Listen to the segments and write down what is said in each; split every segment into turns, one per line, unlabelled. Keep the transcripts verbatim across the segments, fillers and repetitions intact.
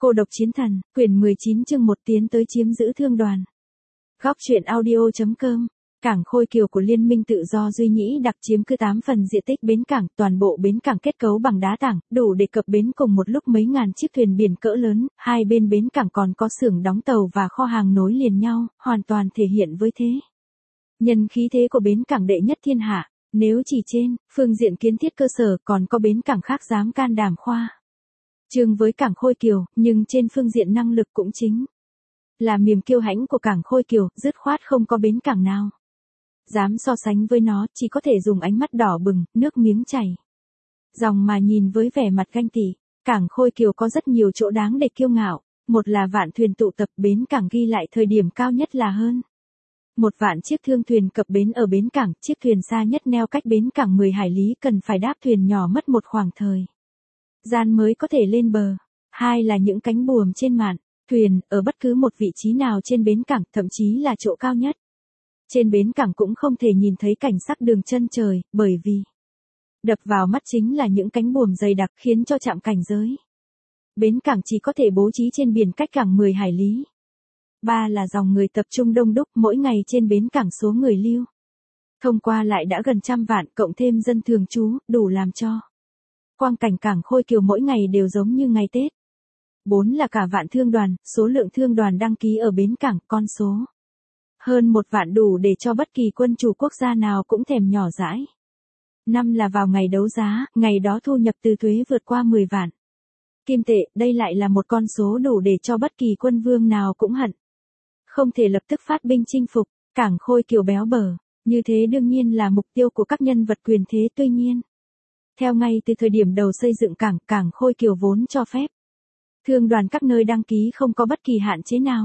Cô độc chiến thần, quyển mười chín chương một tiến tới chiếm giữ thương đoàn. Góc truyện audio.com. Cảng Khôi Kiều của Liên minh Tự do Duy Nhĩ đặc chiếm cứ tám phần diện tích bến cảng, toàn bộ bến cảng kết cấu bằng đá tảng, đủ để cập bến cùng một lúc mấy ngàn chiếc thuyền biển cỡ lớn, hai bên bến cảng còn có xưởng đóng tàu và kho hàng nối liền nhau, hoàn toàn thể hiện với thế. Nhân khí thế của bến cảng đệ nhất thiên hạ, nếu chỉ trên phương diện kiến thiết cơ sở còn có bến cảng khác dám can đảm khoa trương với cảng Khôi Kiều, nhưng trên phương diện năng lực cũng chính là niềm kiêu hãnh của cảng Khôi Kiều, dứt khoát không có bến cảng nào dám so sánh với nó, chỉ có thể dùng ánh mắt đỏ bừng, nước miếng chảy dòng mà nhìn với vẻ mặt ganh tị. Cảng Khôi Kiều có rất nhiều chỗ đáng để kiêu ngạo, một là vạn thuyền tụ tập, bến cảng ghi lại thời điểm cao nhất là hơn một vạn chiếc thương thuyền cập bến ở bến cảng, chiếc thuyền xa nhất neo cách bến cảng mười hải lý cần phải đáp thuyền nhỏ mất một khoảng thời gian mới có thể lên bờ. Hai là những cánh buồm trên mạn thuyền, ở bất cứ một vị trí nào trên bến cảng, thậm chí là chỗ cao nhất trên bến cảng cũng không thể nhìn thấy cảnh sắc đường chân trời, bởi vì đập vào mắt chính là những cánh buồm dày đặc, khiến cho trạm cảnh giới bến cảng chỉ có thể bố trí trên biển cách cảng mười hải lý. Ba là dòng người tập trung đông đúc, mỗi ngày trên bến cảng số người lưu thông qua lại đã gần trăm vạn, cộng thêm dân thường trú, đủ làm cho quang cảnh cảng Khôi Kiều mỗi ngày đều giống như ngày Tết. Bốn là cả vạn thương đoàn, số lượng thương đoàn đăng ký ở bến cảng, con số hơn một vạn đủ để cho bất kỳ quân chủ quốc gia nào cũng thèm nhỏ dãi. Năm là vào ngày đấu giá, ngày đó thu nhập từ thuế vượt qua mười vạn kim tệ, đây lại là một con số đủ để cho bất kỳ quân vương nào cũng hận không thể lập tức phát binh chinh phục. Cảng Khôi Kiều béo bở, như thế đương nhiên là mục tiêu của các nhân vật quyền thế. Tuy nhiên, theo ngay từ thời điểm đầu xây dựng cảng, cảng Khôi Kiều vốn cho phép thương đoàn các nơi đăng ký không có bất kỳ hạn chế nào.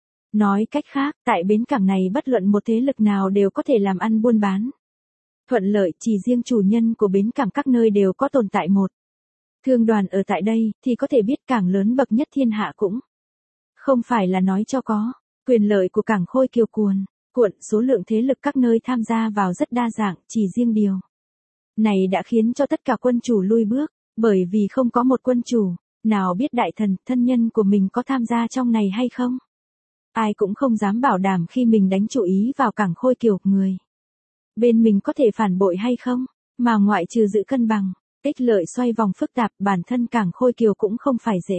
Nói cách khác, tại bến cảng này bất luận một thế lực nào đều có thể làm ăn buôn bán thuận lợi, chỉ riêng chủ nhân của bến cảng các nơi đều có tồn tại một thương đoàn ở tại đây, thì có thể biết cảng lớn bậc nhất thiên hạ cũng không phải là nói cho có. Quyền lợi của cảng Khôi Kiều cuồn cuộn, số lượng thế lực các nơi tham gia vào rất đa dạng, chỉ riêng điều này đã khiến cho tất cả quân chủ lui bước, bởi vì không có một quân chủ nào biết đại thần, thân nhân của mình có tham gia trong này hay không. Ai cũng không dám bảo đảm khi mình đánh chủ ý vào cảng Khôi Kiều, người bên mình có thể phản bội hay không, mà ngoại trừ giữ cân bằng, ích lợi xoay vòng phức tạp, bản thân cảng Khôi Kiều cũng không phải dễ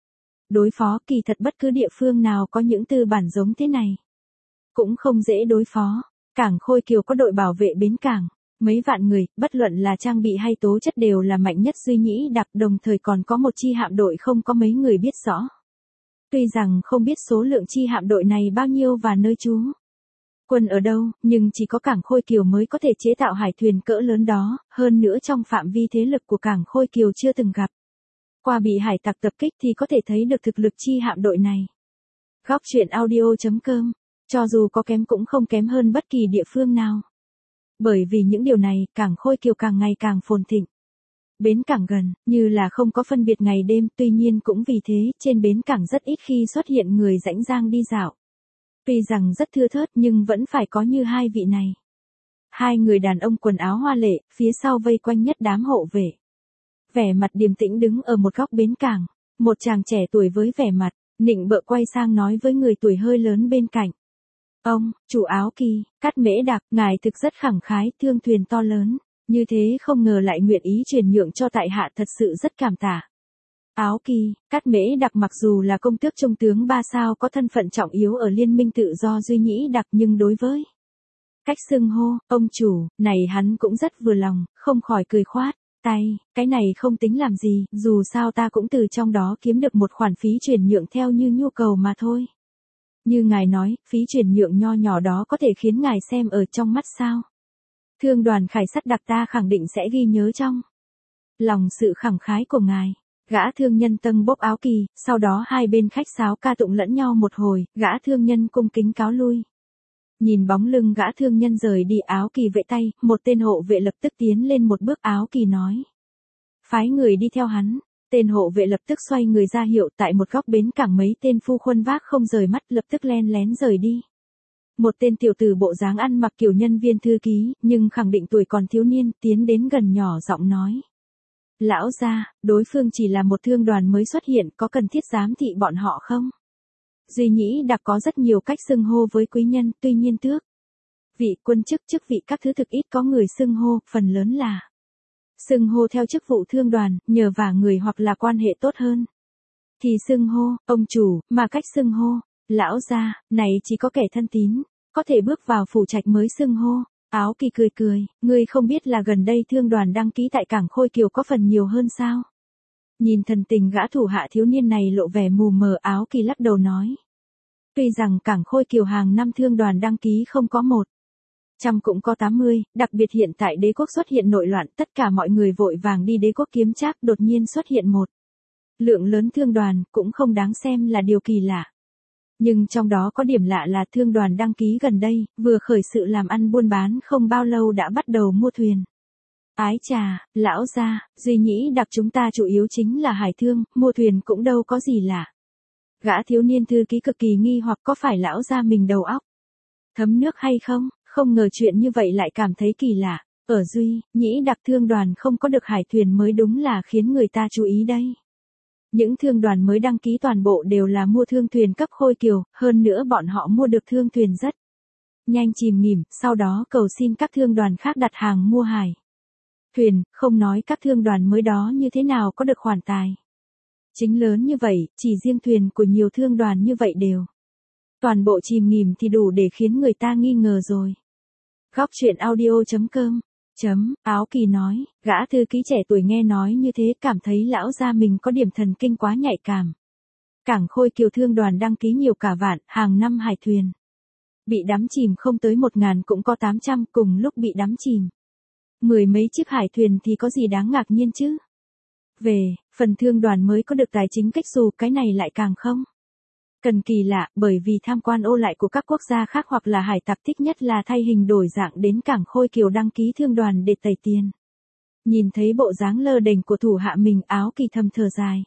đối phó. Kỳ thật bất cứ địa phương nào có những tư bản giống thế này cũng không dễ đối phó. Cảng Khôi Kiều có đội bảo vệ bến cảng, mấy vạn người, bất luận là trang bị hay tố chất đều là mạnh nhất Duy Nhĩ đặc, đồng thời còn có một chi hạm đội không có mấy người biết rõ. Tuy rằng không biết số lượng chi hạm đội này bao nhiêu và nơi trú quân ở đâu, nhưng chỉ có cảng Khôi Kiều mới có thể chế tạo hải thuyền cỡ lớn đó, hơn nữa trong phạm vi thế lực của cảng Khôi Kiều chưa từng gặp qua bị hải tặc tập kích, thì có thể thấy được thực lực chi hạm đội này. Góc truyện audio.com. Cho dù có kém cũng không kém hơn bất kỳ địa phương nào. Bởi vì những điều này, cảng Khôi Kiều càng ngày càng phồn thịnh. Bến cảng gần, như là không có phân biệt ngày đêm, tuy nhiên cũng vì thế, trên bến cảng rất ít khi xuất hiện người rảnh rang đi dạo. Tuy rằng rất thưa thớt nhưng vẫn phải có như hai vị này. Hai người đàn ông quần áo hoa lệ, phía sau vây quanh nhất đám hộ vệ. Vẻ mặt điềm tĩnh đứng ở một góc bến cảng, một chàng trẻ tuổi với vẻ mặt nịnh bợ quay sang nói với người tuổi hơi lớn bên cạnh. Ông, chủ Áo Kỳ, Cát Mễ Đặc, ngài thực rất khẳng khái, thương thuyền to lớn như thế không ngờ lại nguyện ý chuyển nhượng cho tại hạ, thật sự rất cảm tạ. Áo Kỳ, Cát Mễ Đặc mặc dù là công tước trung tướng ba sao có thân phận trọng yếu ở Liên minh Tự do Duy Nhĩ đặc, nhưng đối với cách xưng hô, ông chủ, này hắn cũng rất vừa lòng, không khỏi cười khoát tay, cái này không tính làm gì, dù sao ta cũng từ trong đó kiếm được một khoản phí chuyển nhượng theo như nhu cầu mà thôi. Như ngài nói, phí chuyển nhượng nho nhỏ đó có thể khiến ngài xem ở trong mắt sao. Thương đoàn Khải Sắt đặc ta khẳng định sẽ ghi nhớ trong lòng sự khẳng khái của ngài. Gã thương nhân tâng bốc Áo Kỳ, sau đó hai bên khách sáo ca tụng lẫn nhau một hồi, gã thương nhân cung kính cáo lui. Nhìn bóng lưng gã thương nhân rời đi, Áo Kỳ vẫy tay, một tên hộ vệ lập tức tiến lên một bước. Áo Kỳ nói, phái người đi theo hắn. Tên hộ vệ lập tức xoay người ra hiệu, tại một góc bến cảng mấy tên phu khuân vác không rời mắt lập tức len lén rời đi. Một tên tiểu tử bộ dáng ăn mặc kiểu nhân viên thư ký, nhưng khẳng định tuổi còn thiếu niên, tiến đến gần nhỏ giọng nói. Lão gia, đối phương chỉ là một thương đoàn mới xuất hiện, có cần thiết giám thị bọn họ không? Duy Nhĩ Đặc có rất nhiều cách xưng hô với quý nhân, tuy nhiên tước vị, quân chức, chức vị các thứ thực ít có người xưng hô, phần lớn là xưng hô theo chức vụ thương đoàn, nhờ vả người hoặc là quan hệ tốt hơn thì xưng hô ông chủ, mà cách xưng hô lão gia này chỉ có kẻ thân tín có thể bước vào phủ trạch mới xưng hô. Áo Kỳ cười cười, ngươi không biết là gần đây thương đoàn đăng ký tại cảng Khôi Kiều có phần nhiều hơn sao? Nhìn thần tình gã thủ hạ thiếu niên này lộ vẻ mù mờ, Áo Kỳ lắc đầu nói. Tuy rằng cảng Khôi Kiều hàng năm thương đoàn đăng ký không có một trăm cũng có tám mươi, đặc biệt hiện tại đế quốc xuất hiện nội loạn, tất cả mọi người vội vàng đi đế quốc kiếm trác, đột nhiên xuất hiện một lượng lớn thương đoàn, cũng không đáng xem là điều kỳ lạ. Nhưng trong đó có điểm lạ là thương đoàn đăng ký gần đây, vừa khởi sự làm ăn buôn bán không bao lâu đã bắt đầu mua thuyền. Ái chà, lão gia, Duy Nhĩ Đặc chúng ta chủ yếu chính là hải thương, mua thuyền cũng đâu có gì lạ. Gã thiếu niên thư ký cực kỳ nghi hoặc có phải lão gia mình đầu óc thấm nước hay không, không ngờ chuyện như vậy lại cảm thấy kỳ lạ. Ở Duy Nhĩ Đặc thương đoàn không có được hải thuyền mới đúng là khiến người ta chú ý đây. Những thương đoàn mới đăng ký toàn bộ đều là mua thương thuyền cấp Khôi Kiều, hơn nữa bọn họ mua được thương thuyền rất nhanh chìm nghỉm, sau đó cầu xin các thương đoàn khác đặt hàng mua hải thuyền, không nói các thương đoàn mới đó như thế nào có được khoản tài chính lớn như vậy, chỉ riêng thuyền của nhiều thương đoàn như vậy đều toàn bộ chìm nghỉm thì đủ để khiến người ta nghi ngờ rồi. Góc truyện audio chấm com Chấm, Áo Kỳ nói, gã thư ký trẻ tuổi nghe nói như thế cảm thấy lão gia mình có điểm thần kinh quá nhạy cảm. Cảng Khôi Kiều thương đoàn đăng ký nhiều cả vạn, hàng năm hải thuyền bị đắm chìm không tới một ngàn cũng có tám trăm, cùng lúc bị đắm chìm mười mấy chiếc hải thuyền thì có gì đáng ngạc nhiên chứ. Về, phần thương đoàn mới có được tài chính cách dù cái này lại càng không cần kỳ lạ, bởi vì tham quan ô lại của các quốc gia khác hoặc là hải tặc thích nhất là thay hình đổi dạng đến cảng Khôi Kiều đăng ký thương đoàn để tẩy tiền. Nhìn thấy bộ dáng lơ đễnh của thủ hạ mình, Áo Kỳ thầm thở dài.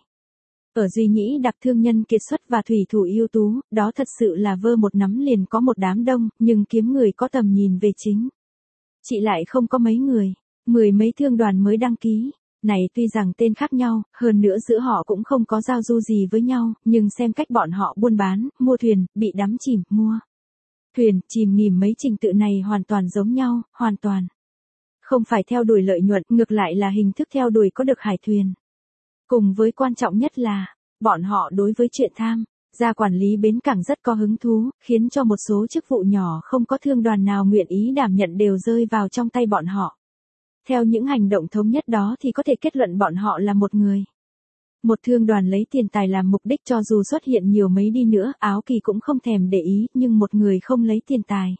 Ở Duy Nhĩ Đặc thương nhân kiệt xuất và thủy thủ ưu tú, đó thật sự là vơ một nắm liền có một đám đông, nhưng kiếm người có tầm nhìn về chính chị lại không có mấy người, mười mấy thương đoàn mới đăng ký. Này tuy rằng tên khác nhau, hơn nữa giữa họ cũng không có giao du gì với nhau, nhưng xem cách bọn họ buôn bán, mua thuyền, bị đắm chìm, mua thuyền, chìm nghỉm mấy trình tự này hoàn toàn giống nhau, hoàn toàn không phải theo đuổi lợi nhuận, ngược lại là hình thức theo đuổi có được hải thuyền. Cùng với quan trọng nhất là, bọn họ đối với chuyện tham gia quản lý bến cảng rất có hứng thú, khiến cho một số chức vụ nhỏ không có thương đoàn nào nguyện ý đảm nhận đều rơi vào trong tay bọn họ. Theo những hành động thống nhất đó thì có thể kết luận bọn họ là một người. Một thương đoàn lấy tiền tài làm mục đích cho dù xuất hiện nhiều mấy đi nữa, Áo Kỳ cũng không thèm để ý, nhưng một người không lấy tiền tài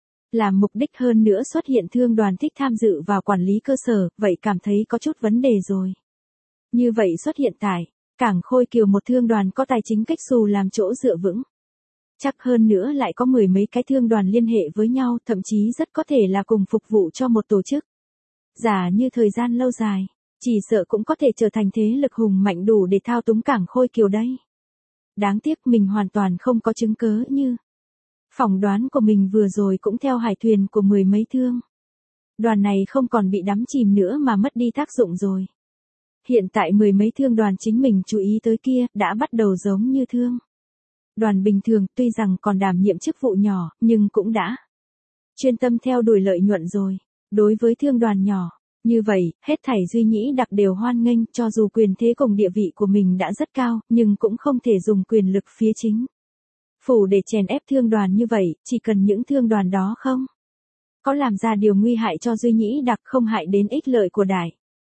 làm mục đích hơn nữa xuất hiện thương đoàn thích tham dự vào quản lý cơ sở, vậy cảm thấy có chút vấn đề rồi. Như vậy xuất hiện tại cảng Khôi Kiều một thương đoàn có tài chính cách xù làm chỗ dựa vững chắc, hơn nữa lại có mười mấy cái thương đoàn liên hệ với nhau, thậm chí rất có thể là cùng phục vụ cho một tổ chức. Giả như thời gian lâu dài, chỉ sợ cũng có thể trở thành thế lực hùng mạnh đủ để thao túng cảng Khôi Kiều đây. Đáng tiếc mình hoàn toàn không có chứng cớ như phỏng đoán của mình vừa rồi cũng theo hải thuyền của mười mấy thương đoàn này không còn bị đắm chìm nữa mà mất đi tác dụng rồi. Hiện tại mười mấy thương đoàn chính mình chú ý tới kia đã bắt đầu giống như thương đoàn bình thường, tuy rằng còn đảm nhiệm chức vụ nhỏ, nhưng cũng đã chuyên tâm theo đuổi lợi nhuận rồi. Đối với thương đoàn nhỏ như vậy, hết thảy Duy Nhĩ Đặc đều hoan nghênh, cho dù quyền thế cùng địa vị của mình đã rất cao, nhưng cũng không thể dùng quyền lực phía chính phủ để chèn ép thương đoàn như vậy, chỉ cần những thương đoàn đó không có làm ra điều nguy hại cho Duy Nhĩ Đặc, không hại đến ích lợi của đại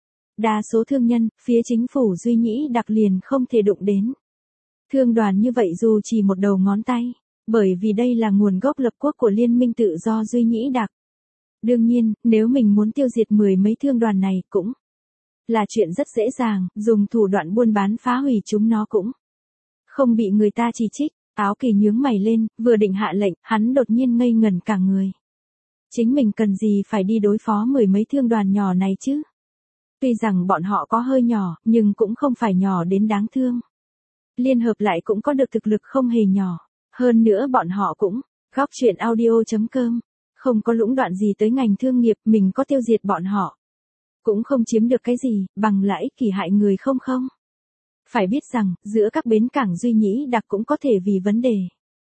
đa số thương nhân, phía chính phủ Duy Nhĩ Đặc liền không thể đụng đến thương đoàn như vậy dù chỉ một đầu ngón tay, bởi vì đây là nguồn gốc lập quốc của Liên minh tự do Duy Nhĩ Đặc. Đương nhiên, nếu mình muốn tiêu diệt mười mấy thương đoàn này cũng là chuyện rất dễ dàng, dùng thủ đoạn buôn bán phá hủy chúng nó cũng không bị người ta chỉ trích. Áo Kỳ nhướng mày lên, vừa định hạ lệnh, hắn đột nhiên ngây ngẩn cả người. Chính mình cần gì phải đi đối phó mười mấy thương đoàn nhỏ này chứ? Tuy rằng bọn họ có hơi nhỏ, nhưng cũng không phải nhỏ đến đáng thương. Liên hợp lại cũng có được thực lực không hề nhỏ. Hơn nữa bọn họ cũng, góc truyện audio chấm com, không có lũng đoạn gì tới ngành thương nghiệp, mình có tiêu diệt bọn họ cũng không chiếm được cái gì, bằng là ích kỷ hại người không không. Phải biết rằng, giữa các bến cảng Duy Nhĩ Đặc cũng có thể vì vấn đề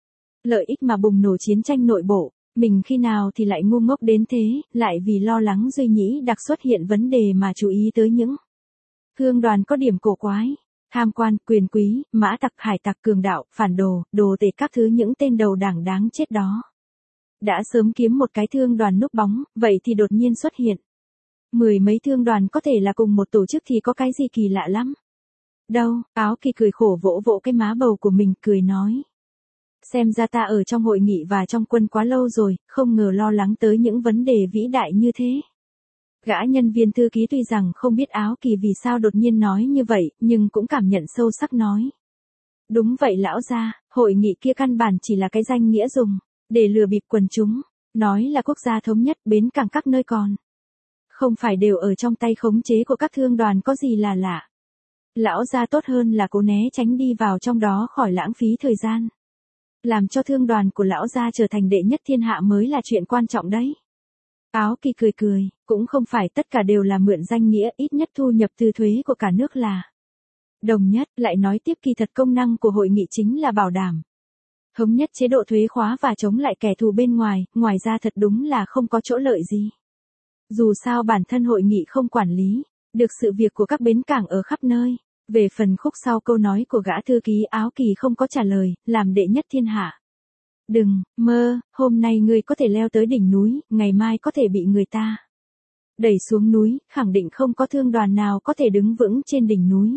lợi ích mà bùng nổ chiến tranh nội bộ, mình khi nào thì lại ngu ngốc đến thế, lại vì lo lắng Duy Nhĩ Đặc xuất hiện vấn đề mà chú ý tới những thương đoàn có điểm cổ quái, tham quan, quyền quý, mã tặc, hải tặc, cường đạo, phản đồ, đồ tể các thứ những tên đầu đảng đáng chết đó. Đã sớm kiếm một cái thương đoàn núp bóng, vậy thì đột nhiên xuất hiện. Mười mấy thương đoàn có thể là cùng một tổ chức thì có cái gì kỳ lạ lắm. Đâu, Áo Kỳ cười khổ vỗ vỗ cái má bầu của mình, cười nói. Xem ra ta ở trong hội nghị và trong quân quá lâu rồi, không ngờ lo lắng tới những vấn đề vĩ đại như thế. Gã nhân viên thư ký tuy rằng không biết Áo Kỳ vì sao đột nhiên nói như vậy, nhưng cũng cảm nhận sâu sắc nói. Đúng vậy lão gia, hội nghị kia căn bản chỉ là cái danh nghĩa dùng, để lừa bịp quần chúng, nói là quốc gia thống nhất bến cảng các nơi còn. Không phải đều ở trong tay khống chế của các thương đoàn có gì là lạ. Lão gia tốt hơn là cố né tránh đi vào trong đó khỏi lãng phí thời gian. Làm cho thương đoàn của lão gia trở thành đệ nhất thiên hạ mới là chuyện quan trọng đấy. Áo Kỳ cười cười, cũng không phải tất cả đều là mượn danh nghĩa, ít nhất thu nhập từ thuế của cả nước là đồng nhất, lại nói tiếp kỳ thật công năng của hội nghị chính là bảo đảm thống nhất chế độ thuế khóa và chống lại kẻ thù bên ngoài, ngoài ra thật đúng là không có chỗ lợi gì. Dù sao bản thân hội nghị không quản lý được sự việc của các bến cảng ở khắp nơi. Về phần khúc sau câu nói của gã thư ký, Áo Kỳ không có trả lời, làm đệ nhất thiên hạ. Đừng, mơ, hôm nay ngươi có thể leo tới đỉnh núi, ngày mai có thể bị người ta đẩy xuống núi, khẳng định không có thương đoàn nào có thể đứng vững trên đỉnh núi.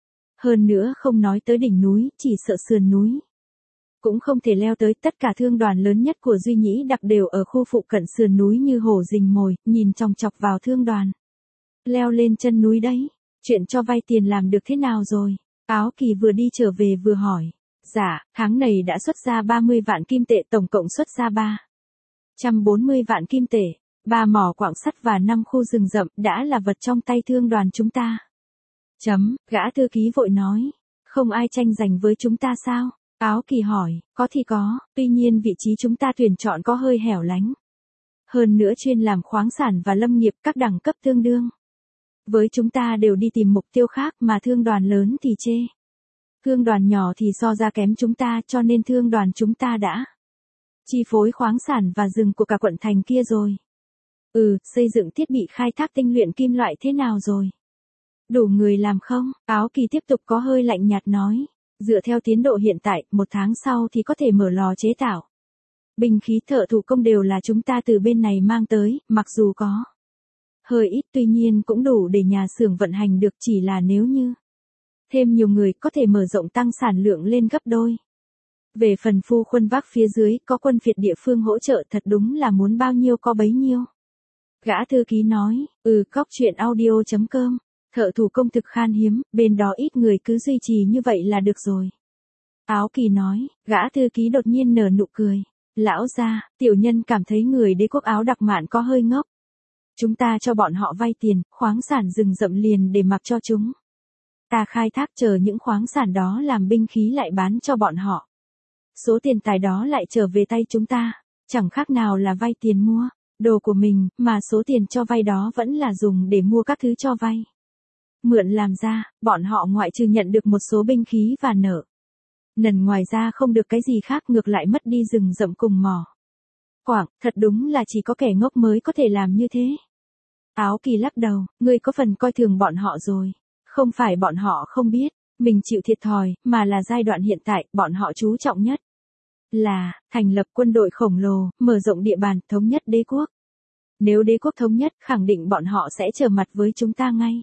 Hơn nữa không nói tới đỉnh núi, chỉ sợ sườn núi. Cũng không thể leo tới, tất cả thương đoàn lớn nhất của Duy Nhĩ Đặc đều ở khu phụ cận sườn núi như hổ rình mồi, nhìn chòng chọc vào thương đoàn. Leo lên chân núi đấy, chuyện cho vay tiền làm được thế nào rồi? Áo Kỳ vừa đi trở về vừa hỏi. Dạ, tháng này đã xuất ra ba mươi vạn kim tệ, tổng cộng xuất ra ba trăm bốn mươi vạn kim tệ, ba mỏ quặng sắt và năm khu rừng rậm đã là vật trong tay thương đoàn chúng ta. Chấm, gã thư ký vội nói. Không ai tranh giành với chúng ta sao? Áo Kỳ hỏi, có thì có, tuy nhiên vị trí chúng ta tuyển chọn có hơi hẻo lánh. Hơn nữa chuyên làm khoáng sản và lâm nghiệp các đẳng cấp tương đương. Với chúng ta đều đi tìm mục tiêu khác mà thương đoàn lớn thì chê. Thương đoàn nhỏ thì so ra kém chúng ta, cho nên thương đoàn chúng ta đã chi phối khoáng sản và rừng của cả quận thành kia rồi. Ừ, xây dựng thiết bị khai thác tinh luyện kim loại thế nào rồi? Đủ người làm không? Áo Kỳ tiếp tục có hơi lạnh nhạt nói. Dựa theo tiến độ hiện tại, một tháng sau thì có thể mở lò chế tạo. Binh khí thợ thủ công đều là chúng ta từ bên này mang tới, mặc dù có hơi ít tuy nhiên cũng đủ để nhà xưởng vận hành được, chỉ là nếu như thêm nhiều người có thể mở rộng tăng sản lượng lên gấp đôi. Về phần phu khuân vác phía dưới có quân phiệt địa phương hỗ trợ thật đúng là muốn bao nhiêu có bấy nhiêu. Gã thư ký nói, ừ cóc chuyện audio chấm com, thợ thủ công thực khan hiếm, bên đó ít người cứ duy trì như vậy là được rồi. Áo Kỳ nói, gã thư ký đột nhiên nở nụ cười. Lão gia, tiểu nhân cảm thấy người đế quốc Áo Đặc Mạn có hơi ngốc. Chúng ta cho bọn họ vay tiền, khoáng sản rừng rậm liền để mặc cho chúng ta khai thác, chờ những khoáng sản đó làm binh khí lại bán cho bọn họ. Số tiền tài đó lại trở về tay chúng ta, chẳng khác nào là vay tiền mua đồ của mình, mà số tiền cho vay đó vẫn là dùng để mua các thứ cho vay mượn làm ra, bọn họ ngoại trừ nhận được một số binh khí và nợ nần ngoài ra không được cái gì khác, ngược lại mất đi rừng rậm cùng mỏ quảng, thật đúng là chỉ có kẻ ngốc mới có thể làm như thế. Áo Kỳ lắc đầu, ngươi có phần coi thường bọn họ rồi. Không phải bọn họ không biết mình chịu thiệt thòi, mà là giai đoạn hiện tại, bọn họ chú trọng nhất là thành lập quân đội khổng lồ, mở rộng địa bàn, thống nhất đế quốc. Nếu đế quốc thống nhất, khẳng định bọn họ sẽ trở mặt với chúng ta ngay.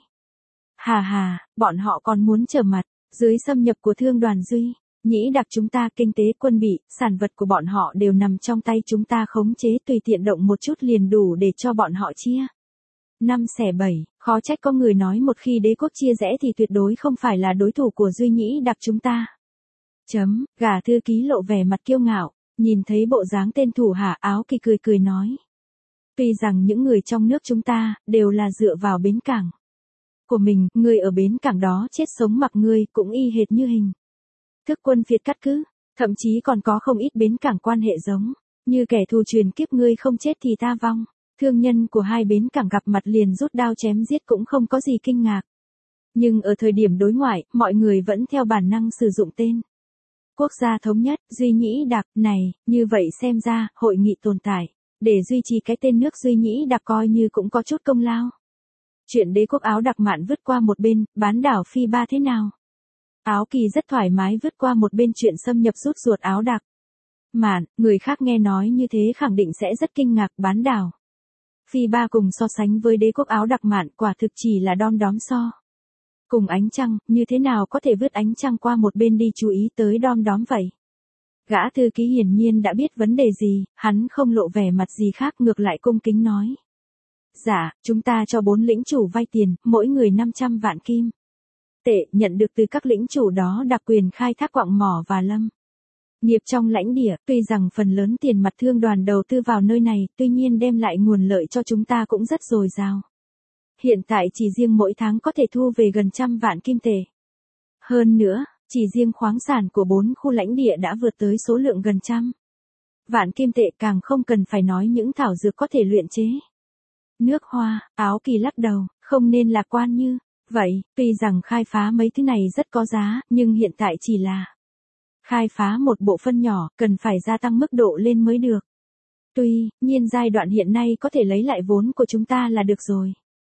Hà hà, bọn họ còn muốn trở mặt, dưới xâm nhập của thương đoàn Duy Nhĩ Đặc chúng ta, kinh tế, quân bị, sản vật của bọn họ đều nằm trong tay chúng ta khống chế, tùy tiện động một chút liền đủ để cho bọn họ chia năm xẻ bảy, khó trách có người nói một khi đế quốc chia rẽ thì tuyệt đối không phải là đối thủ của Duy Nhĩ Đặc chúng ta. Chấm, gã thư ký lộ vẻ mặt kiêu ngạo, nhìn thấy bộ dáng tên thủ hạ, Áo Kỳ cười cười nói. Tuy rằng những người trong nước chúng ta, đều là dựa vào bến cảng của mình, người ở bến cảng đó chết sống mặc ngươi cũng y hệt như hình thức quân phiệt cắt cứ, thậm chí còn có không ít bến cảng quan hệ giống, như kẻ thù truyền kiếp, ngươi không chết thì ta vong. Thương nhân của hai bến cảng gặp mặt liền rút đao chém giết cũng không có gì kinh ngạc. Nhưng ở thời điểm đối ngoại, mọi người vẫn theo bản năng sử dụng tên. Quốc gia thống nhất, Duy Nhĩ Đặc, này, như vậy xem ra, hội nghị tồn tại, để duy trì cái tên nước Duy Nhĩ Đặc coi như cũng có chút công lao. Chuyện đế quốc Áo Đặc Mạn vứt qua một bên, bán đảo Phi Ba thế nào? Áo Kỳ rất thoải mái vứt qua một bên chuyện xâm nhập rút ruột Áo Đặc Mạn, người khác nghe nói như thế khẳng định sẽ rất kinh ngạc. Bán đảo Phi Ba cùng so sánh với đế quốc Áo Đặc Mạn quả thực chỉ là đom đóm so. Cùng ánh trăng, như thế nào có thể vứt ánh trăng qua một bên đi chú ý tới đom đóm vậy? Gã thư ký hiển nhiên đã biết vấn đề gì, hắn không lộ vẻ mặt gì khác ngược lại cung kính nói. Dạ, chúng ta cho bốn lĩnh chủ vay tiền, mỗi người năm trăm vạn kim tệ, nhận được từ các lĩnh chủ đó đặc quyền khai thác quặng mỏ và lâm nghiệp trong lãnh địa. Tuy rằng phần lớn tiền mặt thương đoàn đầu tư vào nơi này, tuy nhiên đem lại nguồn lợi cho chúng ta cũng rất dồi dào. Hiện tại chỉ riêng mỗi tháng có thể thu về gần trăm vạn kim tệ. Hơn nữa, chỉ riêng khoáng sản của bốn khu lãnh địa đã vượt tới số lượng gần trăm vạn kim tệ, càng không cần phải nói những thảo dược có thể luyện chế nước hoa. Áo Kỳ lắc đầu, không nên lạc quan như vậy. Tuy rằng khai phá mấy thứ này rất có giá, nhưng hiện tại chỉ là khai phá một bộ phận nhỏ, cần phải gia tăng mức độ lên mới được. Tuy nhiên giai đoạn hiện nay có thể lấy lại vốn của chúng ta là được rồi.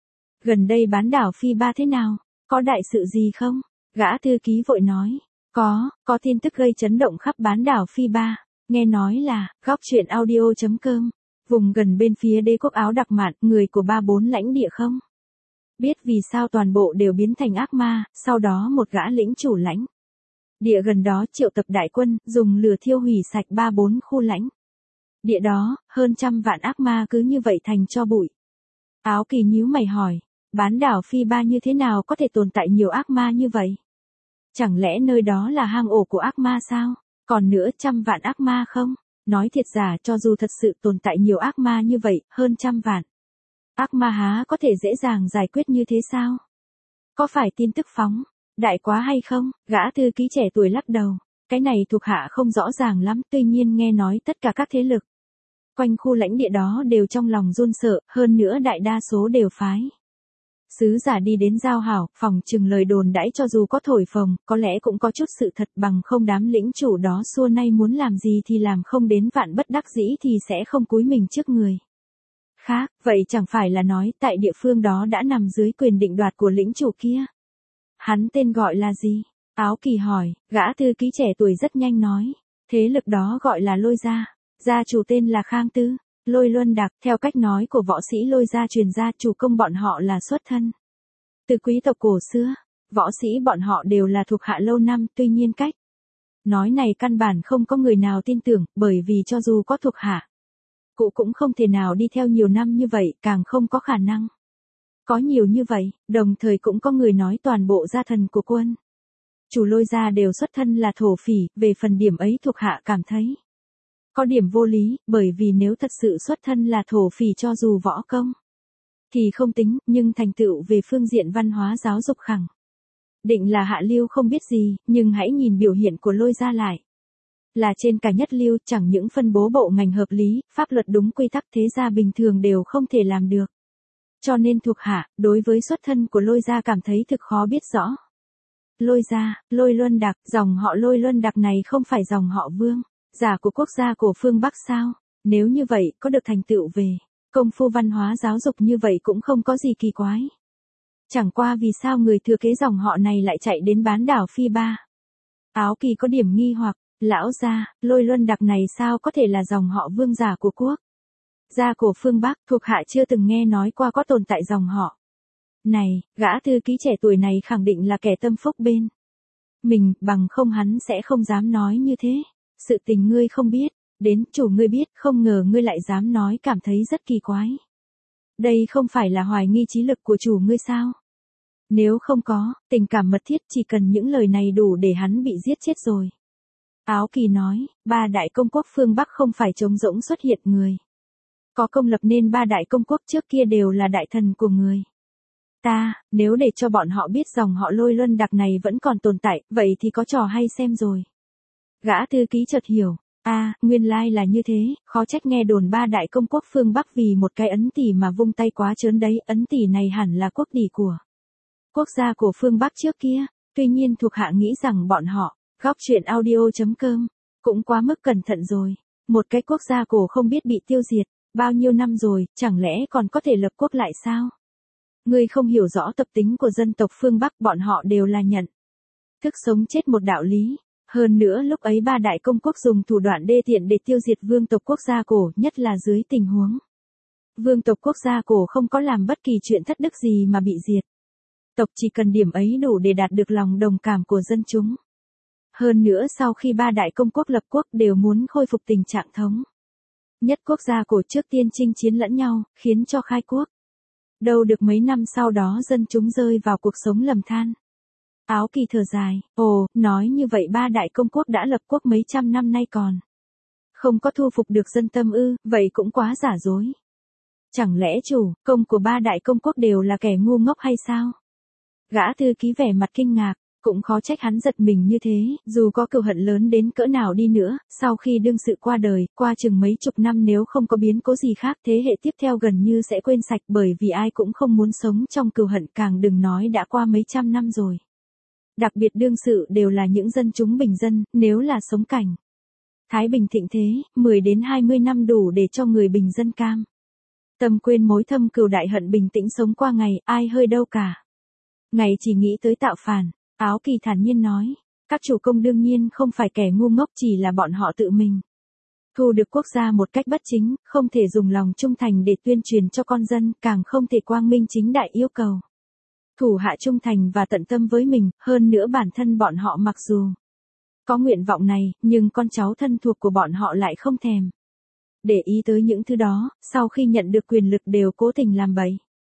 Gần đây bán đảo Phi Ba thế nào? Có đại sự gì không? Gã thư ký vội nói. Có, có tin tức gây chấn động khắp bán đảo Phi Ba. Nghe nói là, góc chuyện audio chấm com, vùng gần bên phía đế quốc Áo Đặc Mạn, người của ba bốn lãnh địa không? Biết vì sao toàn bộ đều biến thành ác ma, sau đó một gã lĩnh chủ lãnh địa gần đó triệu tập đại quân, dùng lửa thiêu hủy sạch ba bốn khu lãnh địa đó, hơn trăm vạn ác ma cứ như vậy thành cho bụi. Áo Kỳ nhíu mày hỏi, bán đảo Phi Ba như thế nào có thể tồn tại nhiều ác ma như vậy? Chẳng lẽ nơi đó là hang ổ của ác ma sao? Còn nữa trăm vạn ác ma không? Nói thiệt giả, cho dù thật sự tồn tại nhiều ác ma như vậy, hơn trăm vạn ác ma há có thể dễ dàng giải quyết như thế sao? Có phải tin tức phóng đại quá hay không? Gã thư ký trẻ tuổi lắc đầu. Cái này thuộc hạ không rõ ràng lắm, tuy nhiên nghe nói tất cả các thế lực quanh khu lãnh địa đó đều trong lòng run sợ, hơn nữa đại đa số đều phái sứ giả đi đến giao hảo, phòng chừng lời đồn đãi cho dù có thổi phồng, có lẽ cũng có chút sự thật, bằng không đám lĩnh chủ đó xưa nay muốn làm gì thì làm, không đến vạn bất đắc dĩ thì sẽ không cúi mình trước người khác. Vậy chẳng phải là nói tại địa phương đó đã nằm dưới quyền định đoạt của lĩnh chủ kia? Hắn tên gọi là gì? Áo Kỳ hỏi. Gã thư ký trẻ tuổi rất nhanh nói. Thế lực đó gọi là Lôi Gia. Gia chủ tên là Khang Tư, Lôi Luân Đặc. Theo cách nói của võ sĩ Lôi Gia truyền ra, chủ công bọn họ là xuất thân từ quý tộc cổ xưa. Võ sĩ bọn họ đều là thuộc hạ lâu năm, tuy nhiên cách nói này căn bản không có người nào tin tưởng, bởi vì cho dù có thuộc hạ cụ cũng không thể nào đi theo nhiều năm như vậy, càng không có khả năng có nhiều như vậy. Đồng thời cũng có người nói toàn bộ gia thần của quân chủ Lôi Gia đều xuất thân là thổ phỉ. Về phần điểm ấy thuộc hạ cảm thấy có điểm vô lý, bởi vì nếu thật sự xuất thân là thổ phỉ cho dù võ công thì không tính, nhưng thành tựu về phương diện văn hóa giáo dục khẳng định là hạ lưu không biết gì. Nhưng hãy nhìn biểu hiện của Lôi Gia lại là trên cả nhất lưu, chẳng những phân bố bộ ngành hợp lý, pháp luật đúng quy tắc, thế gia bình thường đều không thể làm được. Cho nên thuộc hạ, đối với xuất thân của Lôi Gia cảm thấy thực khó biết rõ. Lôi Gia, Lôi Luân Đặc, dòng họ Lôi Luân Đặc này không phải dòng họ vương giả của quốc gia của phương Bắc sao? Nếu như vậy, có được thành tựu về công phu văn hóa giáo dục như vậy cũng không có gì kỳ quái. Chẳng qua vì sao người thừa kế dòng họ này lại chạy đến bán đảo Phi Ba? Áo Kỳ có điểm nghi hoặc. Lão gia, Lôi Luân Đặc này sao có thể là dòng họ vương giả của quốc gia của phương Bắc? Thuộc hạ chưa từng nghe nói qua có tồn tại dòng họ này. Gã thư ký trẻ tuổi này khẳng định là kẻ tâm phúc bên mình, bằng không hắn sẽ không dám nói như thế. Sự tình ngươi không biết, đến chủ ngươi biết, không ngờ ngươi lại dám nói, cảm thấy rất kỳ quái. Đây không phải là hoài nghi trí lực của chủ ngươi sao? Nếu không có tình cảm mật thiết, chỉ cần những lời này đủ để hắn bị giết chết rồi. Áo Kỳ nói, ba đại công quốc phương Bắc không phải trống rỗng xuất hiện người có công lập, nên ba đại công quốc trước kia đều là đại thần của người ta. Nếu để cho bọn họ biết dòng họ Lôi Luân Đặc này vẫn còn tồn tại, vậy thì có trò hay xem rồi. Gã thư ký chợt hiểu. À, nguyên lai là như thế, khó trách nghe đồn ba đại công quốc phương Bắc vì một cái ấn tỷ mà vung tay quá trớn đấy, ấn tỷ này hẳn là quốc tỷ của quốc gia của phương Bắc trước kia, tuy nhiên thuộc hạ nghĩ rằng bọn họ, góc truyện audio.com, cũng quá mức cẩn thận rồi. Một cái quốc gia cổ không biết bị tiêu diệt, bao nhiêu năm rồi, chẳng lẽ còn có thể lập quốc lại sao? Ngươi không hiểu rõ tập tính của dân tộc phương Bắc, bọn họ đều là nhận thức sống chết một đạo lý. Hơn nữa lúc ấy ba đại công quốc dùng thủ đoạn đê tiện để tiêu diệt vương tộc quốc gia cổ, nhất là dưới tình huống vương tộc quốc gia cổ không có làm bất kỳ chuyện thất đức gì mà bị diệt. Tộc chỉ cần điểm ấy đủ để đạt được lòng đồng cảm của dân chúng. Hơn nữa sau khi ba đại công quốc lập quốc đều muốn khôi phục tình trạng thống nhất quốc gia cổ trước tiên chinh chiến lẫn nhau, khiến cho khai quốc. Đâu được mấy năm sau đó dân chúng rơi vào cuộc sống lầm than. Áo Kỳ thở dài, ồ, nói như vậy ba đại công quốc đã lập quốc mấy trăm năm nay còn không có thu phục được dân tâm ư, vậy cũng quá giả dối. Chẳng lẽ chủ, công của ba đại công quốc đều là kẻ ngu ngốc hay sao? Gã thư ký vẻ mặt kinh ngạc, cũng khó trách hắn giật mình như thế, dù có cừu hận lớn đến cỡ nào đi nữa, sau khi đương sự qua đời, qua chừng mấy chục năm nếu không có biến cố gì khác, thế hệ tiếp theo gần như sẽ quên sạch bởi vì ai cũng không muốn sống trong cừu hận, càng đừng nói đã qua mấy trăm năm rồi. Đặc biệt đương sự đều là những dân chúng bình dân, nếu là sống cảnh thái bình thịnh thế, mười đến hai mươi năm đủ để cho người bình dân cam tâm quên mối thâm cừu đại hận, bình tĩnh sống qua ngày, ai hơi đâu cả. Ngày chỉ nghĩ tới tạo phản. Áo Kỳ thản nhiên nói, các chủ công đương nhiên không phải kẻ ngu ngốc, chỉ là bọn họ tự mình thu được quốc gia một cách bất chính, không thể dùng lòng trung thành để tuyên truyền cho con dân, càng không thể quang minh chính đại yêu cầu thủ hạ trung thành và tận tâm với mình. Hơn nữa bản thân bọn họ mặc dù có nguyện vọng này, nhưng con cháu thân thuộc của bọn họ lại không thèm để ý tới những thứ đó, sau khi nhận được quyền lực đều cố tình làm bậy.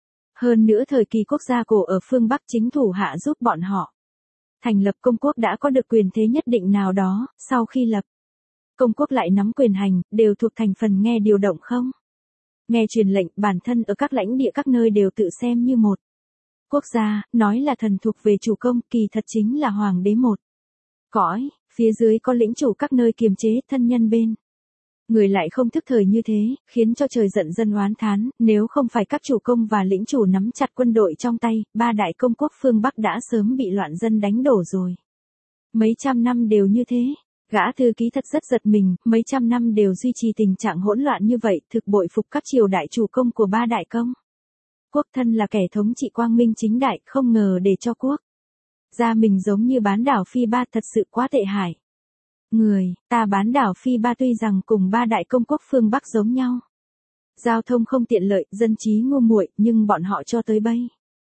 Hơn nữa thời kỳ quốc gia cổ ở phương Bắc chính thủ hạ giúp bọn họ thành lập công quốc đã có được quyền thế nhất định nào đó, sau khi lập công quốc lại nắm quyền hành, đều thuộc thành phần nghe điều động không? Nghe truyền lệnh, bản thân ở các lãnh địa các nơi đều tự xem như một quốc gia, nói là thần thuộc về chủ công, kỳ thật chính là hoàng đế một cõi, phía dưới có lĩnh chủ các nơi kiềm chế thân nhân bên người lại không thức thời như thế, khiến cho trời giận dân oán thán, nếu không phải các chủ công và lĩnh chủ nắm chặt quân đội trong tay, ba đại công quốc phương Bắc đã sớm bị loạn dân đánh đổ rồi. Mấy trăm năm đều như thế, gã thư ký thật rất giật mình, mấy trăm năm đều duy trì tình trạng hỗn loạn như vậy, thực bội phục các triều đại chủ công của ba đại công quốc, thân là kẻ thống trị quang minh chính đại, không ngờ để cho quốc gia mình giống như bán đảo Phi Ba, thật sự quá tệ hại. Người, ta bán đảo Phi Ba tuy rằng cùng ba đại công quốc phương Bắc giống nhau, giao thông không tiện lợi, dân trí ngu muội, nhưng bọn họ cho tới bây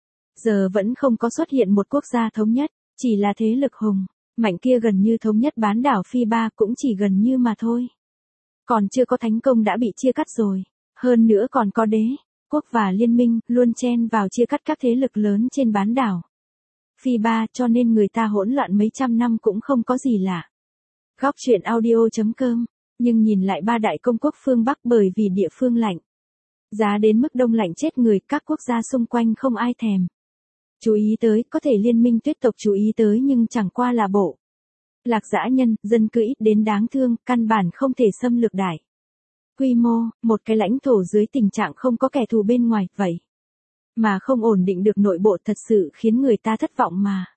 giờ vẫn không có xuất hiện một quốc gia thống nhất, chỉ là thế lực hùng mạnh kia gần như thống nhất bán đảo Phi Ba, cũng chỉ gần như mà thôi. Còn chưa có thành công đã bị chia cắt rồi, hơn nữa còn có đế quốc và liên minh luôn chen vào chia cắt các thế lực lớn trên bán đảo Phi Ba, cho nên người ta hỗn loạn mấy trăm năm cũng không có gì lạ. Góc truyện audio.com, nhưng nhìn lại ba đại công quốc phương Bắc, bởi vì địa phương lạnh giá đến mức đông lạnh chết người, các quốc gia xung quanh không ai thèm chú ý tới, có thể liên minh tuyết tộc chú ý tới nhưng chẳng qua là bộ lạc dã nhân, dân cư ít đến đáng thương, căn bản không thể xâm lược đại quy mô, một cái lãnh thổ dưới tình trạng không có kẻ thù bên ngoài, vậy mà không ổn định được nội bộ, thật sự khiến người ta thất vọng mà.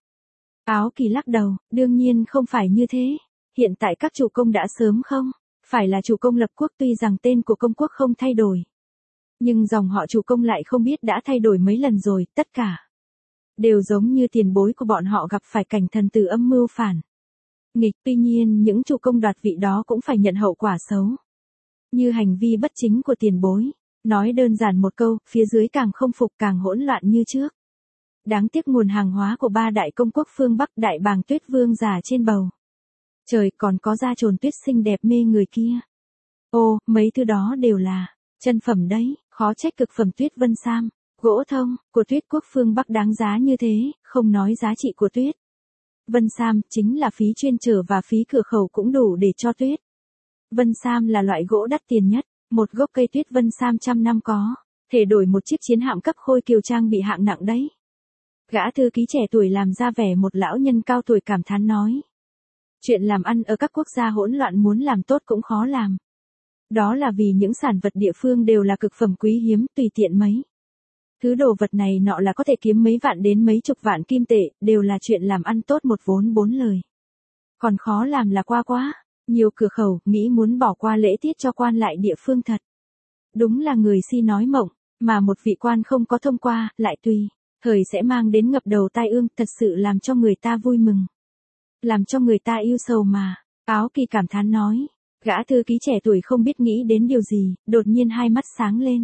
Áo Kỳ lắc đầu, đương nhiên không phải như thế. Hiện tại các chủ công đã sớm không phải là chủ công lập quốc, tuy rằng tên của công quốc không thay đổi, nhưng dòng họ chủ công lại không biết đã thay đổi mấy lần rồi, tất cả đều giống như tiền bối của bọn họ gặp phải cảnh thần tử âm mưu phản nghịch. Tuy nhiên những chủ công đoạt vị đó cũng phải nhận hậu quả xấu, như hành vi bất chính của tiền bối. Nói đơn giản một câu, phía dưới càng không phục, càng hỗn loạn như trước. Đáng tiếc nguồn hàng hóa của ba đại công quốc phương Bắc, đại bàng tuyết vương già trên bầu trời, còn có da trồn tuyết xinh đẹp mê người kia. Ô, mấy thứ đó đều là chân phẩm đấy, khó trách cực phẩm tuyết vân sam, gỗ thông của tuyết quốc phương Bắc đáng giá như thế, không nói giá trị của tuyết vân sam, chính là phí chuyên chở và phí cửa khẩu cũng đủ để cho tuyết vân sam là loại gỗ đắt tiền nhất. Một gốc cây tuyết vân sam trăm năm có thể đổi một chiếc chiến hạm cấp khôi kiều trang bị hạng nặng đấy. Gã thư ký trẻ tuổi làm ra vẻ một lão nhân cao tuổi cảm thán nói. Chuyện làm ăn ở các quốc gia hỗn loạn muốn làm tốt cũng khó làm. Đó là vì những sản vật địa phương đều là cực phẩm quý hiếm, tùy tiện mấy. Thứ đồ vật này nọ là có thể kiếm mấy vạn đến mấy chục vạn kim tệ, đều là chuyện làm ăn tốt một vốn bốn lời. Còn khó làm là qua quá, nhiều cửa khẩu, nghĩ muốn bỏ qua lễ tiết cho quan lại địa phương thật. Đúng là người si nói mộng, mà một vị quan không có thông qua, lại tùy, thời sẽ mang đến ngập đầu tai ương, thật sự làm cho người ta vui mừng. Làm cho người ta yêu sầu mà, Áo Kỳ cảm thán nói. Gã thư ký trẻ tuổi không biết nghĩ đến điều gì, đột nhiên hai mắt sáng lên.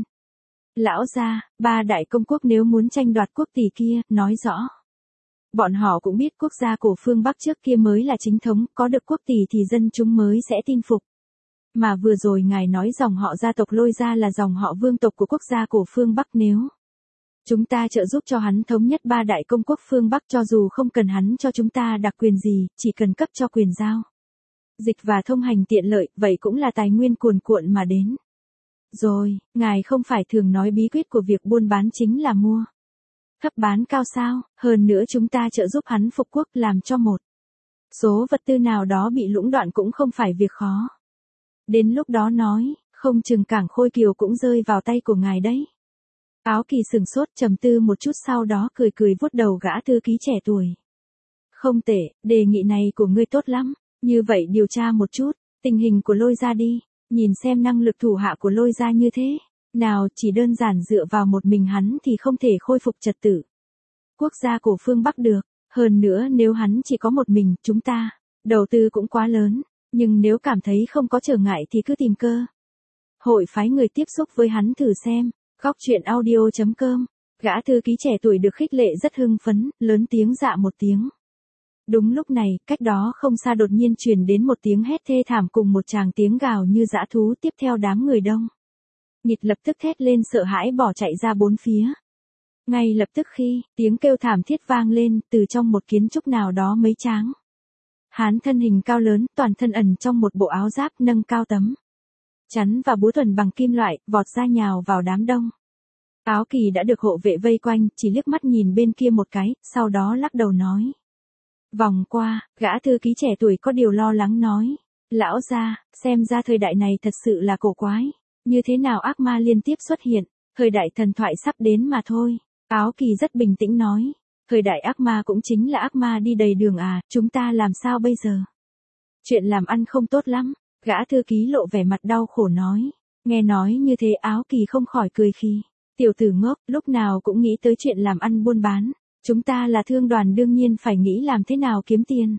Lão gia, ba đại công quốc nếu muốn tranh đoạt quốc tỷ kia, nói rõ. Bọn họ cũng biết quốc gia cổ phương Bắc trước kia mới là chính thống, có được quốc tỷ thì dân chúng mới sẽ tin phục. Mà vừa rồi ngài nói dòng họ gia tộc Lôi gia là dòng họ vương tộc của quốc gia cổ phương Bắc, nếu chúng ta trợ giúp cho hắn thống nhất ba đại công quốc phương Bắc, cho dù không cần hắn cho chúng ta đặc quyền gì, chỉ cần cấp cho quyền giao dịch và thông hành tiện lợi, vậy cũng là tài nguyên cuồn cuộn mà đến. Rồi, ngài không phải thường nói bí quyết của việc buôn bán chính là mua thấp bán cao sao, hơn nữa chúng ta trợ giúp hắn phục quốc, làm cho một số vật tư nào đó bị lũng đoạn cũng không phải việc khó. Đến lúc đó nói, không chừng Cảng Khôi Kiều cũng rơi vào tay của ngài đấy. Áo Kỳ sừng sốt, trầm tư một chút, sau đó cười cười vuốt đầu gã thư ký trẻ tuổi. Không tệ, đề nghị này của ngươi tốt lắm. Như vậy điều tra một chút, tình hình của Lôi gia đi, nhìn xem năng lực thủ hạ của Lôi gia như thế. Nào, chỉ đơn giản dựa vào một mình hắn thì không thể khôi phục trật tự quốc gia cổ phương Bắc được. Hơn nữa nếu hắn chỉ có một mình, chúng ta đầu tư cũng quá lớn. Nhưng nếu cảm thấy không có trở ngại thì cứ tìm cơ hội phái người tiếp xúc với hắn thử xem. Góc truyện audio chấm com. Gã thư ký trẻ tuổi được khích lệ rất hưng phấn, lớn tiếng dạ một tiếng. Đúng lúc này, cách đó không xa đột nhiên truyền đến một tiếng hét thê thảm cùng một tràng tiếng gào như dã thú, tiếp theo đám người đông nghịt lập tức thét lên sợ hãi bỏ chạy ra bốn phía. Ngay lập tức khi tiếng kêu thảm thiết vang lên, từ trong một kiến trúc nào đó mấy tráng hán thân hình cao lớn, toàn thân ẩn trong một bộ áo giáp, nâng cao tấm chắn và búa thuần bằng kim loại, vọt ra nhào vào đám đông. Áo Kỳ đã được hộ vệ vây quanh, chỉ liếc mắt nhìn bên kia một cái, sau đó lắc đầu nói. Vòng qua, gã thư ký trẻ tuổi có điều lo lắng nói. Lão gia, xem ra thời đại này thật sự là cổ quái. Như thế nào ác ma liên tiếp xuất hiện, thời đại thần thoại sắp đến mà thôi. Áo Kỳ rất bình tĩnh nói. Thời đại ác ma cũng chính là ác ma đi đầy đường à, chúng ta làm sao bây giờ? Chuyện làm ăn không tốt lắm, gã thư ký lộ vẻ mặt đau khổ nói. Nghe nói như thế Áo Kỳ không khỏi cười khi. Tiểu tử ngốc, lúc nào cũng nghĩ tới chuyện làm ăn buôn bán. Chúng ta là thương đoàn đương nhiên phải nghĩ làm thế nào kiếm tiền.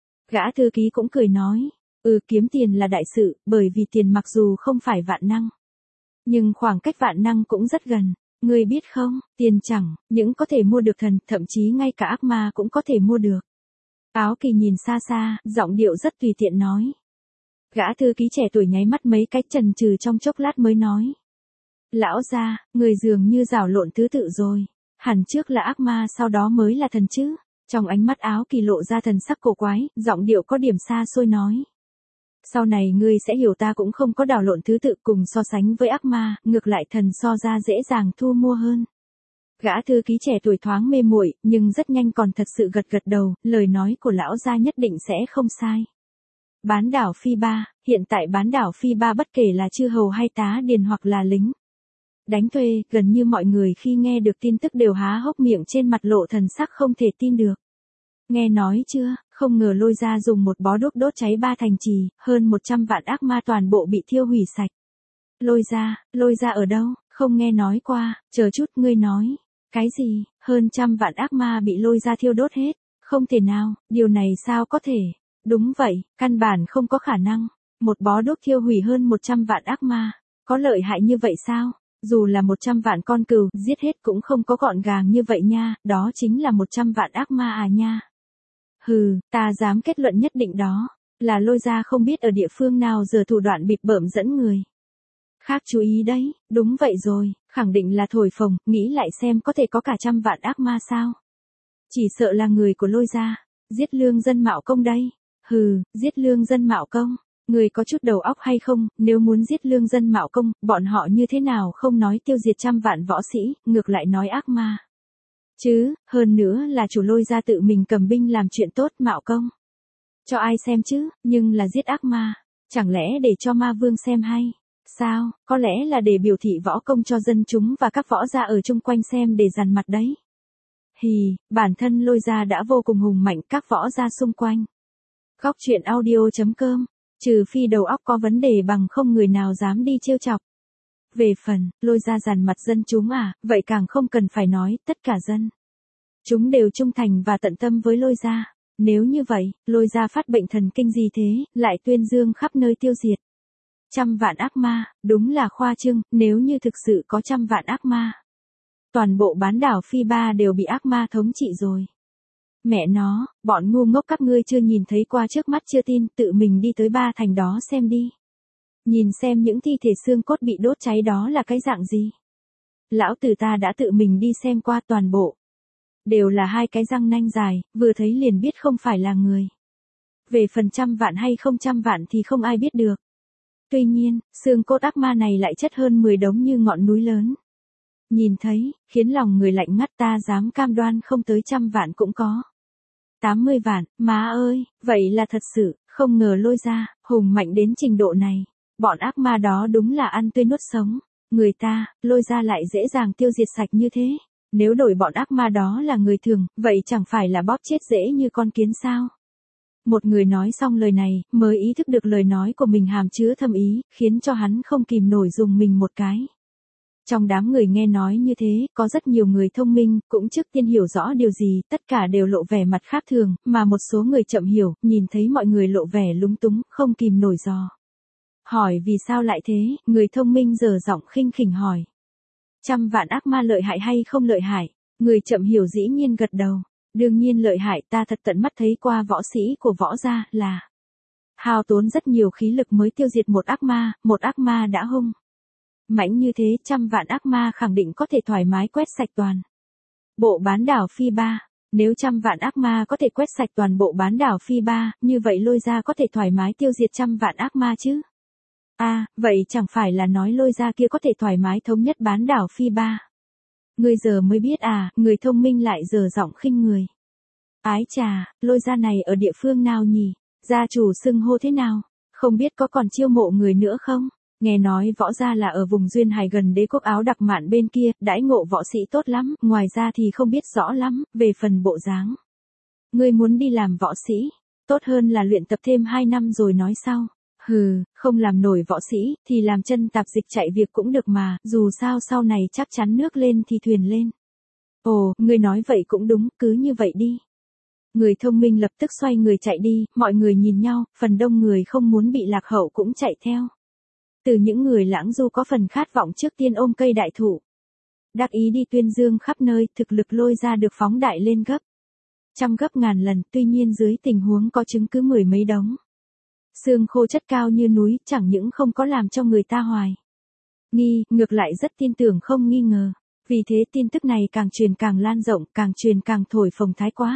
Gã thư ký cũng cười nói. Ừ, kiếm tiền là đại sự, bởi vì tiền mặc dù không phải vạn năng. Nhưng khoảng cách vạn năng cũng rất gần. Ngươi biết không, tiền chẳng những có thể mua được thần, thậm chí ngay cả ác ma cũng có thể mua được. Áo Kỳ nhìn xa xa, giọng điệu rất tùy tiện nói. Gã thư ký trẻ tuổi nháy mắt mấy cái, chần chừ trong chốc lát mới nói. Lão gia, người dường như rảo lộn thứ tự rồi. Hẳn trước là ác ma sau đó mới là thần chứ. Trong ánh mắt Áo Kỳ lộ ra thần sắc cổ quái, giọng điệu có điểm xa xôi nói. Sau này ngươi sẽ hiểu ta cũng không có đảo lộn thứ tự, cùng so sánh với ác ma, ngược lại thần so ra dễ dàng thu mua hơn. Gã thư ký trẻ tuổi thoáng mê muội, nhưng rất nhanh còn thật sự gật gật đầu, lời nói của lão gia nhất định sẽ không sai. Bán đảo Phi Ba, hiện tại bán đảo Phi Ba bất kể là chư hầu hay tá điền hoặc là lính đánh thuê, gần như mọi người khi nghe được tin tức đều há hốc miệng, trên mặt lộ thần sắc không thể tin được. Nghe nói chưa, không ngờ Lôi gia dùng một bó đuốc đốt cháy ba thành trì, hơn một trăm vạn ác ma toàn bộ bị thiêu hủy sạch. Lôi gia, Lôi gia ở đâu, không nghe nói qua, chờ chút, ngươi nói. Cái gì, hơn trăm vạn ác ma bị Lôi gia thiêu đốt hết, không thể nào, điều này sao có thể. Đúng vậy, căn bản không có khả năng. Một bó đuốc thiêu hủy hơn một trăm vạn ác ma, có lợi hại như vậy sao? Dù là một trăm vạn con cừu, giết hết cũng không có gọn gàng như vậy nha, đó chính là một trăm vạn ác ma à nha. Hừ, ta dám kết luận nhất định đó, là Lôi gia không biết ở địa phương nào giờ thủ đoạn bịp bợm dẫn người khác chú ý đấy, đúng vậy rồi, khẳng định là thổi phồng, nghĩ lại xem có thể có cả trăm vạn ác ma sao. Chỉ sợ là người của Lôi gia, giết lương dân mạo công đây. Hừ, giết lương dân mạo công. Người có chút đầu óc hay không, nếu muốn giết lương dân mạo công, bọn họ như thế nào không nói tiêu diệt trăm vạn võ sĩ, ngược lại nói ác ma. Chứ, hơn nữa là chủ Lôi gia tự mình cầm binh làm chuyện tốt, mạo công. Cho ai xem chứ, nhưng là giết ác ma. Chẳng lẽ để cho ma vương xem hay? Sao, có lẽ là để biểu thị võ công cho dân chúng và các võ gia ở chung quanh xem để dằn mặt đấy. Hì, bản thân Lôi Gia đã vô cùng hùng mạnh các võ gia xung quanh. Góc truyện audio chấm com, trừ phi đầu óc có vấn đề bằng không người nào dám đi trêu chọc. Về phần, Lôi Gia dằn mặt dân chúng à, vậy càng không cần phải nói, tất cả dân. Chúng đều trung thành và tận tâm với Lôi Gia. Nếu như vậy, Lôi Gia phát bệnh thần kinh gì thế, lại tuyên dương khắp nơi tiêu diệt. Trăm vạn ác ma, đúng là khoa trương, nếu như thực sự có trăm vạn ác ma. Toàn bộ bán đảo Phi Ba đều bị ác ma thống trị rồi. Mẹ nó, bọn ngu ngốc các ngươi chưa nhìn thấy qua trước mắt chưa tin, tự mình đi tới ba thành đó xem đi. Nhìn xem những thi thể xương cốt bị đốt cháy đó là cái dạng gì. Lão tử ta đã tự mình đi xem qua toàn bộ. Đều là hai cái răng nanh dài, vừa thấy liền biết không phải là người. Về phần trăm vạn hay không trăm vạn thì không ai biết được. Tuy nhiên, xương cốt ác ma này lại chất hơn mười đống như ngọn núi lớn. Nhìn thấy, khiến lòng người lạnh ngắt, ta dám cam đoan không tới trăm vạn cũng có. tám mươi vạn, má ơi, vậy là thật sự, không ngờ Lôi Gia, hùng mạnh đến trình độ này. Bọn ác ma đó đúng là ăn tươi nuốt sống. Người ta, Lôi Gia lại dễ dàng tiêu diệt sạch như thế. Nếu đổi bọn ác ma đó là người thường, vậy chẳng phải là bóp chết dễ như con kiến sao? Một người nói xong lời này, mới ý thức được lời nói của mình hàm chứa thâm ý, khiến cho hắn không kìm nổi dùng mình một cái. Trong đám người nghe nói như thế, có rất nhiều người thông minh, cũng trước tiên hiểu rõ điều gì, tất cả đều lộ vẻ mặt khác thường, mà một số người chậm hiểu, nhìn thấy mọi người lộ vẻ lúng túng, không kìm nổi dò. Hỏi vì sao lại thế, người thông minh dở giọng khinh khỉnh hỏi. Trăm vạn ác ma lợi hại hay không lợi hại? Người chậm hiểu dĩ nhiên gật đầu. Đương nhiên lợi hại, ta thật tận mắt thấy qua võ sĩ của võ gia là hao tốn rất nhiều khí lực mới tiêu diệt một ác ma, một ác ma đã hung mãnh như thế, trăm vạn ác ma khẳng định có thể thoải mái quét sạch toàn bộ bán đảo Phi Ba. Nếu trăm vạn ác ma có thể quét sạch toàn bộ bán đảo Phi Ba, như vậy Lôi Gia có thể thoải mái tiêu diệt trăm vạn ác ma chứ? À, vậy chẳng phải là nói Lôi Gia kia có thể thoải mái thống nhất bán đảo Phi Ba. Ngươi giờ mới biết à, người thông minh lại dở giọng khinh người. Ái chà, Lôi Gia này ở địa phương nào nhỉ? Gia chủ xưng hô thế nào? Không biết có còn chiêu mộ người nữa không? Nghe nói võ gia là ở vùng duyên hải gần đế quốc Áo Đặc Mạn bên kia, đãi ngộ võ sĩ tốt lắm, ngoài ra thì không biết rõ lắm, về phần bộ dáng. Ngươi muốn đi làm võ sĩ, tốt hơn là luyện tập thêm hai năm rồi nói sau. Hừ, không làm nổi võ sĩ, thì làm chân tạp dịch chạy việc cũng được mà, dù sao sau này chắc chắn nước lên thì thuyền lên. Ồ, ngươi nói vậy cũng đúng, cứ như vậy đi. Người thông minh lập tức xoay người chạy đi, mọi người nhìn nhau, phần đông người không muốn bị lạc hậu cũng chạy theo. Từ những người lãng du có phần khát vọng trước tiên ôm cây đại thụ. Đắc ý đi tuyên dương khắp nơi, thực lực Lôi Gia được phóng đại lên gấp. Trăm gấp ngàn lần, tuy nhiên dưới tình huống có chứng cứ mười mấy đống. Xương khô chất cao như núi, chẳng những không có làm cho người ta hoài nghi, ngược lại rất tin tưởng không nghi ngờ. Vì thế tin tức này càng truyền càng lan rộng, càng truyền càng thổi phồng thái quá.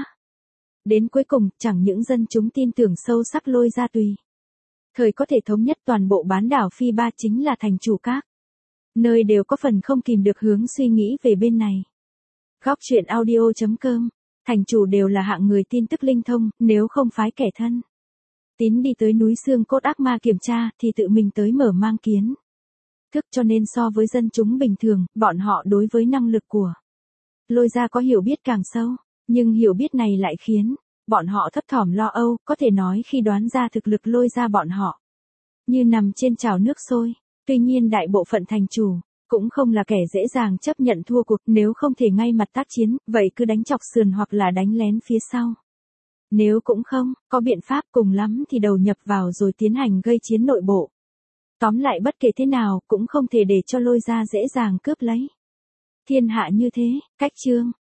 Đến cuối cùng, chẳng những dân chúng tin tưởng sâu sắc Lôi Gia tùy thời có thể thống nhất toàn bộ bán đảo Phi Ba chính là thành chủ các nơi đều có phần không kìm được hướng suy nghĩ về bên này. Góc truyện audio chấm com, thành chủ đều là hạng người tin tức linh thông, nếu không phái kẻ thân tín đi tới núi xương cốt ác ma kiểm tra thì tự mình tới mở mang kiến thức, cho nên so với dân chúng bình thường, bọn họ đối với năng lực của Lôi Gia có hiểu biết càng sâu, nhưng hiểu biết này lại khiến bọn họ thấp thỏm lo âu, có thể nói khi đoán ra thực lực Lôi Gia bọn họ như nằm trên chảo nước sôi. Tuy nhiên đại bộ phận thành chủ cũng không là kẻ dễ dàng chấp nhận thua cuộc, nếu không thể ngay mặt tác chiến, vậy cứ đánh chọc sườn hoặc là đánh lén phía sau. Nếu cũng không, có biện pháp cùng lắm thì đầu nhập vào rồi tiến hành gây chiến nội bộ. Tóm lại bất kể thế nào, cũng không thể để cho Lôi Gia dễ dàng cướp lấy thiên hạ như thế. Cách chương